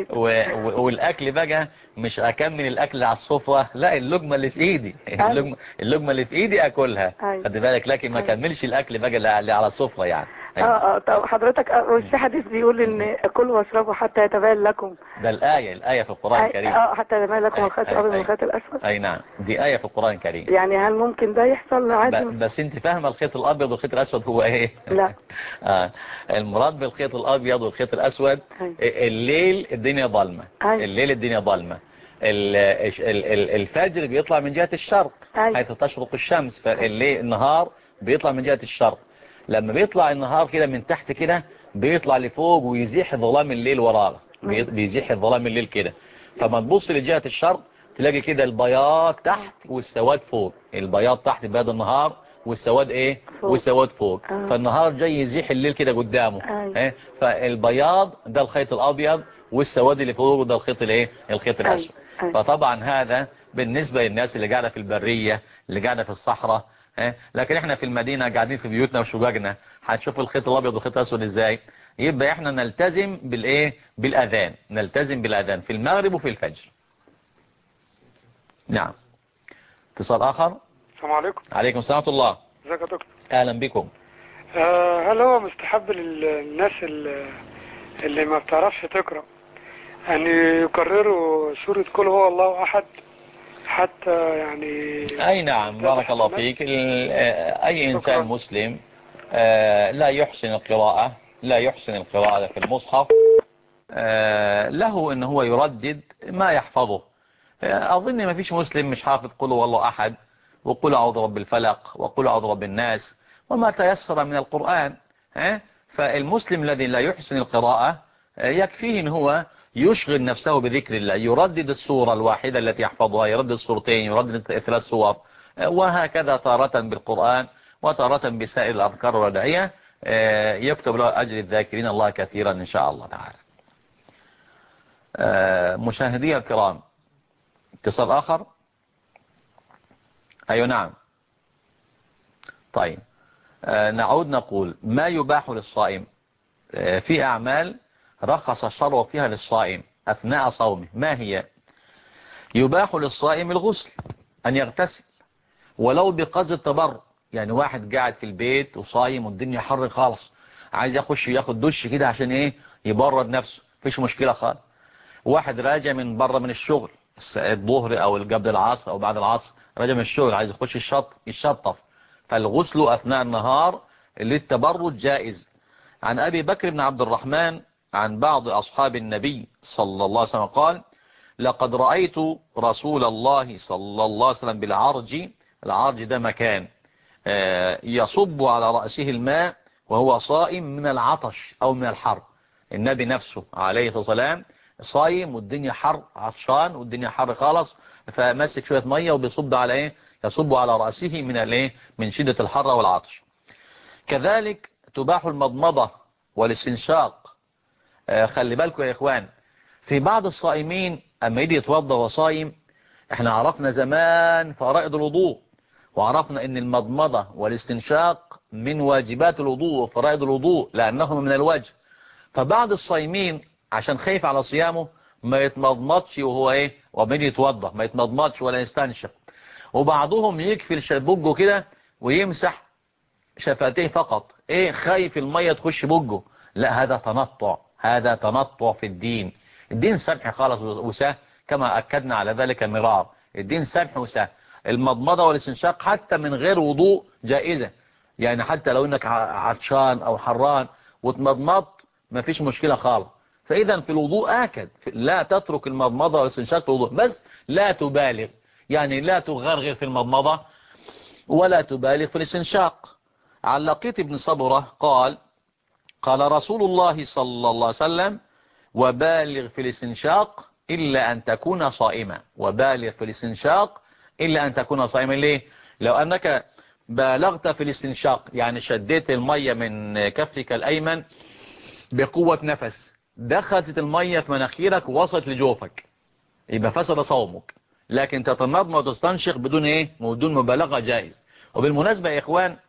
S2: والاكل بقى مش اكمل الاكل على السفره، لا، اللقمه اللي في ايدي اللقمه اللي في ايدي اكلها. خدي بالك، لكن ما كملش الاكل بقى اللي على السفره يعني.
S4: طب حضرتك في حديث بيقول ان كلوا واشربوا حتى يتبين لكم.
S2: ده الآية في القرآن الكريم.
S4: حتى يتبين لكم الخيط الابيض من الخيط الاسود.
S2: اي نعم، دي آية في القرآن الكريم.
S4: يعني هل ممكن ده يحصل عادي؟
S2: بس انت فاهمه الخيط الابيض والخيط الاسود هو ايه؟
S4: لا.
S2: المراد بالخيط الابيض والخيط الاسود الليل الدنيا ظلمه. الليل الدنيا ظلمه. الفجر بيطلع من جهة الشرق حيث تشرق الشمس، فالليل النهار بيطلع من جهة الشرق. لما بيطلع النهار كده من تحت كده بيطلع لفوق ويزيح ظلام الليل وراه، بيزيح ظلام الليل كده. فما تبص لجهة الشرق تلاقي كده البياض تحت والسواد فوق. البياض تحت بياض النهار والسواد ايه فوق. والسواد فوق. فالنهار جاي يزيح الليل كده قدامه. فالبياض ده الخيط الابيض والسواد اللي فوق ده الخيط الايه الخيط الاسود. فطبعا هذا بالنسبة للناس اللي قاعدة في البرية اللي قاعدة في الصحراء. لكن احنا في المدينة قاعدين في بيوتنا وشققنا هنشوف الخيط الابيض والخيط الاسود ازاي. يبقى احنا نلتزم بالايه بالاذان، نلتزم بالاذان في المغرب وفي الفجر. نعم. اتصال اخر.
S5: السلام عليكم.
S2: عليكم السلام ورحمة الله.
S5: ازيك يا دكتور؟
S2: اهلا بكم.
S5: هل هو مستحب للناس اللي ما بتعرفش تقرأ ان يكرروا سورة قل هو الله احد حتى يعني؟
S2: اي نعم، بارك الله فيك. اي انسان مسلم لا يحسن القراءة، لا يحسن القراءة في المصحف، له ان هو يردد ما يحفظه. اظن ما فيش مسلم مش حافظ قل هو الله احد وقل اعوذ برب الفلق وقل اعوذ برب الناس وما تيسر من القرآن. فالمسلم الذي لا يحسن القراءة يكفيه ان هو يشغل نفسه بذكر الله، يردد السورة الواحدة التي يحفظها، يردد السورتين، يردد 3 سور، وهكذا تارة بالقرآن وتارة بسائر الأذكار والأدعية. يكتب له أجر الذاكرين الله كثيرا إن شاء الله تعالى. مشاهدي الكرام، اتصال آخر. أيوة نعم. طيب نعود نقول ما يباح للصائم في أعمال رخص الشرع فيها للصائم أثناء صومه. ما هي؟ يباح للصائم الغسل، أن يغتسل ولو بقصد التبرد. يعني واحد قاعد في البيت وصايم والدنيا حر خالص، عايز يخش ياخد دش كده عشان ايه يبرد نفسه، مفيش مشكلة خالص. واحد راجع من بره من الشغل الظهر او قبل العصر او بعد العصر، راجع من الشغل عايز يخش يشطف، فالغسل أثناء النهار للتبرد جائز. عن أبي بكر بن عبد الرحمن عن بعض أصحاب النبي صلى الله عليه وسلم قال: لقد رأيت رسول الله صلى الله عليه وسلم بالعرج. العرج ده مكان يصب على رأسه الماء وهو صائم من العطش أو من الحر. النبي نفسه عليه الصلاة والسلام صايم والدنيا حر، عطشان والدنيا حر خالص، فمسك شوية مية وبيصب على ايه؟ يصب على رأسه من الايه؟ من شدة الحر والعطش. كذلك تباح المضمضة والاستنشاق. خلي بالكم يا إخوان، في بعض الصائمين أما يجي يتوضى وصايم، احنا عرفنا زمان فرائض الوضوء، وعرفنا ان المضمضة والاستنشاق من واجبات الوضوء وفرائض الوضوء لأنهما من الوجه. فبعض الصائمين عشان خايف على صيامه ما يتمضمضش وهو ايه وما يجي يتوضى، ما يتمضمضش ولا يستنشق. وبعضهم يكفي شبوجه كده ويمسح شفتيه فقط، ايه خايف المية تخش بوجه. لا، هذا تنطع، هذا تنطع في الدين. الدين سمح خالص وسهل كما أكدنا على ذلك مرار. الدين سمح وسهل. المضمضة والاستنشاق حتى من غير وضوء جائزة، يعني حتى لو انك عطشان او حران وتمضمضت ما فيش مشكلة خالص. فإذا في الوضوء آكد لا تترك المضمضة والاستنشاق في الوضوء، بس لا تبالغ، يعني لا تغرغر في المضمضة ولا تبالغ في الاستنشاق. عن لقيط بن صبرة قال: قال رسول الله صلى الله عليه وسلم: وبالغ في الاستنشاق إلا أن تكون صائما. وبالغ في الاستنشاق إلا أن تكون صائما. ليه؟ لو أنك بالغت في الاستنشاق يعني شديت المية من كفك الأيمن بقوة نفس، دخلت المية في مناخيرك ووصلت لجوفك، يبقى فسد صومك. لكن تتمضمض وتستنشق بدون ايه؟ بدون مبالغة جائز. وبالمناسبة يا إخوان،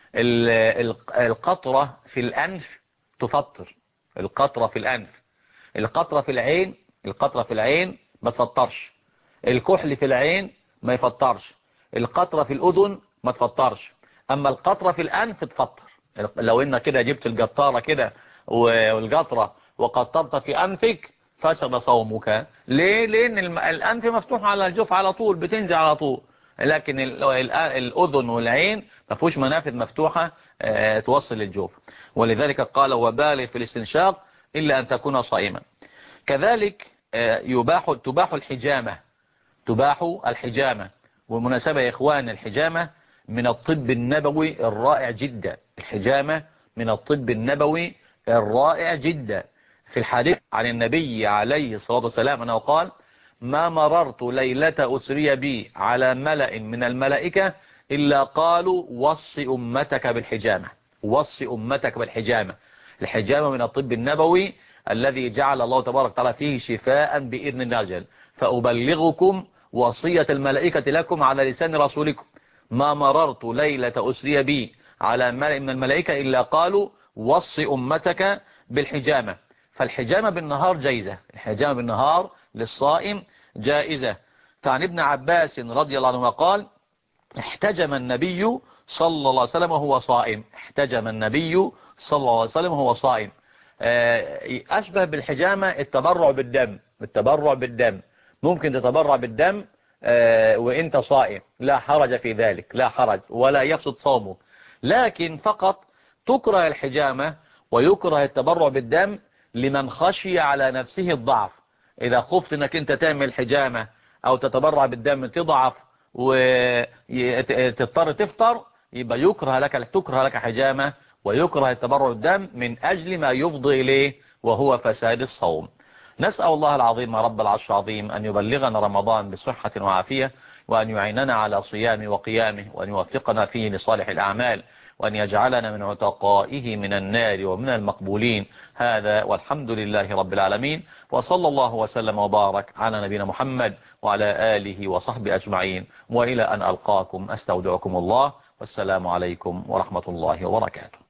S2: القطرة في الأنف تفطر. القطرة في الأنف، القطرة في العين، القطرة في العين ما تفطرش. الكحل في العين ما يفطرش. القطرة في الأذن ما تفطرش. أما القطرة في الأنف تفطر. لو انك كده جبت القطارة كده والقطرة وقطرت في أنفك فسد صومك. ليه؟ لأن الأنف مفتوح على الجوف على طول، بتنزل على طول، لكن الأذن والعين ما فيهوش منافذ مفتوحة توصل للجوف. ولذلك قال وبالغ في الاستنشاق إلا أن تكون صائما. كذلك تباح الحجامة، تباح الحجامة. ومناسبة يا إخوان، الحجامة من الطب النبوي الرائع جدا، الحجامة من الطب النبوي الرائع جدا. في الحديث عن النبي عليه الصلاة والسلام أنه قال ما مررت ليلة أسري بي على ملأ من الملائكة إلا قالوا وصي أمتك بالحجامة، وصي أمتك بالحجامة. الحجامة من الطب النبوي الذي جعل الله تبارك وتعالى فيه شفاء بإذن الله جل. فأبلغكم وصية الملائكة لكم على لسان رسولكم ما مررت ليلة أسري بي على ملأ من الملائكة إلا قالوا وصي أمتك بالحجامة. فالحجامة بالنهار جائزة، الحجامة بالنهار للصائم جائزة. فعن ابن عباس رضي الله عنه قال احتجم النبي صلى الله عليه وسلم وهو صائم، احتجم النبي صلى الله عليه وسلم وهو صائم. أشبه بالحجامة التبرع بالدم، التبرع بالدم، ممكن تتبرع بالدم وانت صائم، لا حرج في ذلك، لا حرج ولا يفسد صومك. لكن فقط تكره الحجامة ويكره التبرع بالدم لمن خشي على نفسه الضعف. إذا خفت أنك أنت تعمل حجامة أو تتبرع بالدم تضعف وتضطر تفطر، يبقى تكره لك حجامة ويكره التبرع بالدم من أجل ما يفضي إليه وهو فساد الصوم. نسأل الله العظيم رب العرش العظيم أن يبلغنا رمضان بصحة وعافية، وأن يعيننا على صيامه وقيامه، وأن يوفقنا فيه لصالح الأعمال، وأن يجعلنا من عتقائه من النار ومن المقبولين. هذا والحمد لله رب العالمين، وصلى الله وسلم وبارك على نبينا محمد وعلى آله وصحبه أجمعين، وإلى أن ألقاكم أستودعكم الله، والسلام عليكم ورحمة الله وبركاته.